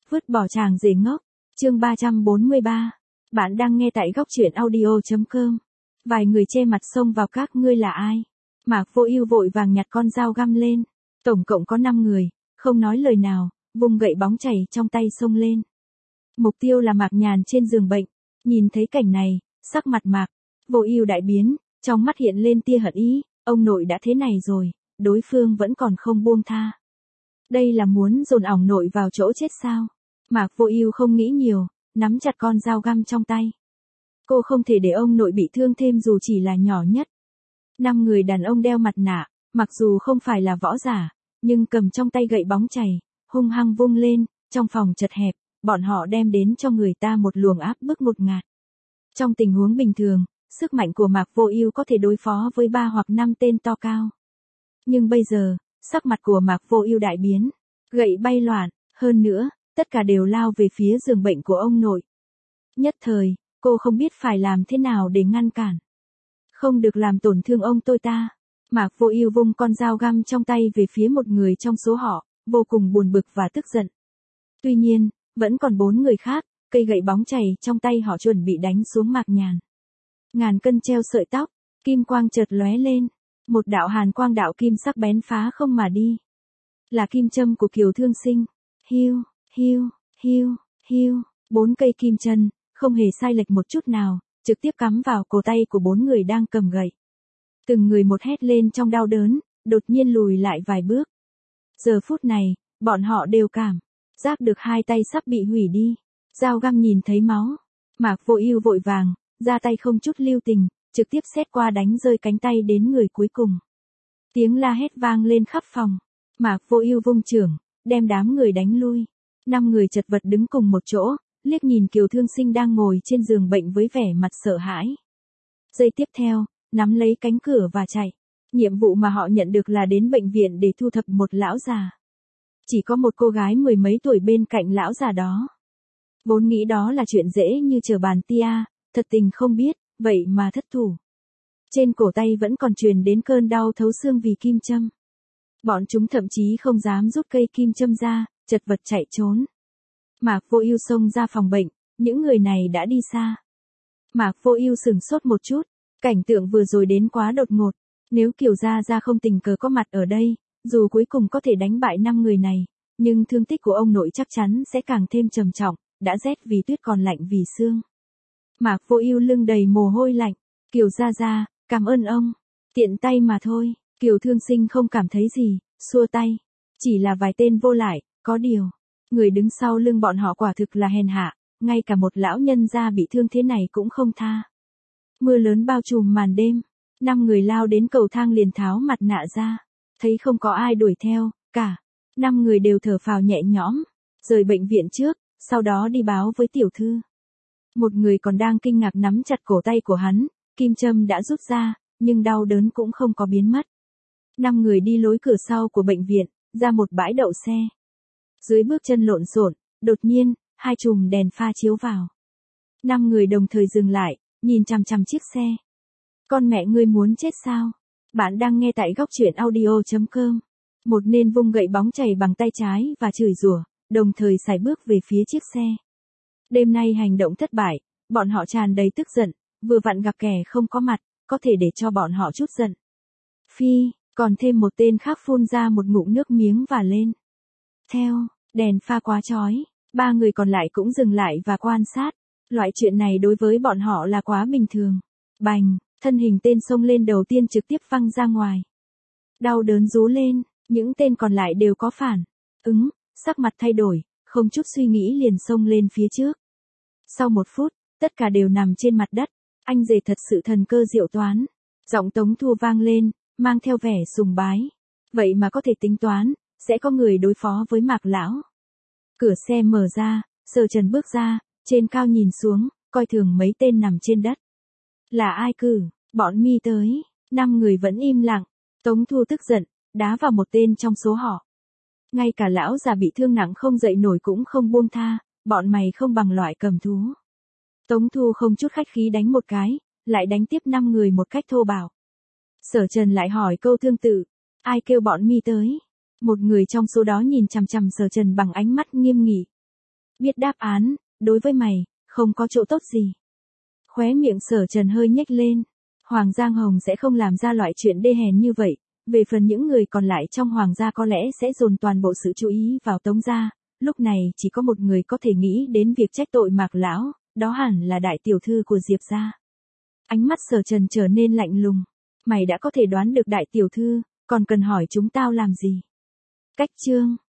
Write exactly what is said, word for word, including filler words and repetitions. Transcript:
Vứt bỏ chàng rể ngốc. Chương ba trăm bốn mươi ba. Bạn đang nghe tại góc truyện audio chấm com. Vài người che mặt xông vào các ngươi là ai? Mạc Vô Ưu vội vàng nhặt con dao găm lên. Tổng cộng có năm người, không nói lời nào, vùng gậy bóng chảy trong tay xông lên. Mục tiêu là Mạc Nhàn trên giường bệnh. Nhìn thấy cảnh này, sắc mặt Mạc Vô Ưu đại biến, trong mắt hiện lên tia hận ý, ông nội đã thế này rồi, đối phương vẫn còn không buông tha. Đây là muốn dồn ỏng nội vào chỗ chết sao? Mạc Vô Ưu không nghĩ nhiều, nắm chặt con dao găm trong tay. Cô không thể để ông nội bị thương thêm dù chỉ là nhỏ nhất. Năm người đàn ông đeo mặt nạ, mặc dù không phải là võ giả, nhưng cầm trong tay gậy bóng chày, hung hăng vung lên, trong phòng chật hẹp, bọn họ đem đến cho người ta một luồng áp bức ngột ngạt. Trong tình huống bình thường, sức mạnh của Mạc Vô Ưu có thể đối phó với ba hoặc năm tên to cao. Nhưng bây giờ, sắc mặt của Mạc Vô Ưu đại biến, gậy bay loạn, hơn nữa, tất cả đều lao về phía giường bệnh của ông nội. Nhất thời, cô không biết phải làm thế nào để ngăn cản. Không được làm tổn thương ông tôi ta. Mạc Vô Ưu vung con dao găm trong tay về phía một người trong số họ, vô cùng buồn bực và tức giận. Tuy nhiên, vẫn còn bốn người khác, cây gậy bóng chày trong tay họ chuẩn bị đánh xuống Mạc Nhàn. Ngàn cân treo sợi tóc, kim quang chợt lóe lên, một đạo hàn quang đạo kim sắc bén phá không mà đi. Là kim châm của Kiều Thương Sinh. Hiu, hiu, hiu, hiu, bốn cây kim châm, không hề sai lệch một chút nào, trực tiếp cắm vào cổ tay của bốn người đang cầm gậy. Từng người một hét lên trong đau đớn, đột nhiên lùi lại vài bước. Giờ phút này, bọn họ đều cảm giác được hai tay sắp bị hủy đi. Dao găm nhìn thấy máu, Mạc Vô Ưu vội vàng ra tay không chút lưu tình, trực tiếp xét qua đánh rơi cánh tay đến người cuối cùng. Tiếng la hét vang lên khắp phòng. Mạc Vô Ưu vung chưởng, đem đám người đánh lui. Năm người chật vật đứng cùng một chỗ, liếc nhìn Kiều Thương Sinh đang ngồi trên giường bệnh với vẻ mặt sợ hãi. Giây tiếp theo, nắm lấy cánh cửa và chạy. Nhiệm vụ mà họ nhận được là đến bệnh viện để thu thập một lão già. Chỉ có một cô gái mười mấy tuổi bên cạnh lão già đó. Vốn nghĩ đó là chuyện dễ như trở bàn tia, thật tình không biết, vậy mà thất thủ. Trên cổ tay vẫn còn truyền đến cơn đau thấu xương vì kim châm. Bọn chúng thậm chí không dám rút cây kim châm ra, chật vật chạy trốn. Mạc Vô Ưu xông ra phòng bệnh, những người này đã đi xa. Mạc Vô Ưu sửng sốt một chút, cảnh tượng vừa rồi đến quá đột ngột, nếu Kiều gia gia không tình cờ có mặt ở đây, dù cuối cùng có thể đánh bại năm người này, nhưng thương tích của ông nội chắc chắn sẽ càng thêm trầm trọng, đã rét vì tuyết còn lạnh vì xương. Mạc Vô Ưu lưng đầy mồ hôi lạnh, Kiều gia gia, cảm ơn ông, tiện tay mà thôi. Kiều Thương Sinh không cảm thấy gì, xua tay, chỉ là vài tên vô lại, có điều, người đứng sau lưng bọn họ quả thực là hèn hạ, ngay cả một lão nhân gia bị thương thế này cũng không tha. Mưa lớn bao trùm màn đêm, năm người lao đến cầu thang liền tháo mặt nạ ra, thấy không có ai đuổi theo, cả năm người đều thở phào nhẹ nhõm, rời bệnh viện trước, sau đó đi báo với tiểu thư. Một người còn đang kinh ngạc nắm chặt cổ tay của hắn, kim châm đã rút ra, nhưng đau đớn cũng không có biến mất. Năm người đi lối cửa sau của bệnh viện, ra một bãi đậu xe. Dưới bước chân lộn xộn, đột nhiên, hai chùm đèn pha chiếu vào. Năm người đồng thời dừng lại, nhìn chằm chằm chiếc xe. Con mẹ ngươi muốn chết sao? Bạn đang nghe tại góc truyện audio chấm com. Một nên vung gậy bóng chày bằng tay trái và chửi rủa, đồng thời sải bước về phía chiếc xe. Đêm nay hành động thất bại, bọn họ tràn đầy tức giận, vừa vặn gặp kẻ không có mặt, có thể để cho bọn họ chút giận. Phi, còn thêm một tên khác phun ra một ngụm nước miếng và lên. Theo, đèn pha quá chói, ba người còn lại cũng dừng lại và quan sát. Loại chuyện này đối với bọn họ là quá bình thường. Bành, thân hình tên xông lên đầu tiên trực tiếp văng ra ngoài. Đau đớn rú lên, những tên còn lại đều có phản ứng, sắc mặt thay đổi, không chút suy nghĩ liền xông lên phía trước. Sau một phút, tất cả đều nằm trên mặt đất, anh rể thật sự thần cơ diệu toán. Giọng Tống Thu vang lên, mang theo vẻ sùng bái. Vậy mà có thể tính toán, sẽ có người đối phó với Mạc lão. Cửa xe mở ra, Sở Trần bước ra, trên cao nhìn xuống, coi thường mấy tên nằm trên đất. Là ai cử, bọn mi tới, năm người vẫn im lặng. Tống Thu tức giận, đá vào một tên trong số họ. Ngay cả lão già bị thương nặng không dậy nổi cũng không buông tha, bọn mày không bằng loại cầm thú. Tống Thu không chút khách khí đánh một cái, lại đánh tiếp năm người một cách thô bạo. Sở Trần lại hỏi câu tương tự, ai kêu bọn mi tới? Một người trong số đó nhìn chằm chằm Sở Trần bằng ánh mắt nghiêm nghị. Biết đáp án, đối với mày, không có chỗ tốt gì. Khóe miệng Sở Trần hơi nhếch lên. Hoàng Giang Hồng sẽ không làm ra loại chuyện đê hèn như vậy. Về phần những người còn lại trong Hoàng gia có lẽ sẽ dồn toàn bộ sự chú ý vào Tống gia. Lúc này chỉ có một người có thể nghĩ đến việc trách tội Mạc lão, đó hẳn là đại tiểu thư của Diệp gia. Ánh mắt Sở Trần trở nên lạnh lùng. Mày đã có thể đoán được đại tiểu thư, còn cần hỏi chúng tao làm gì? Cách chương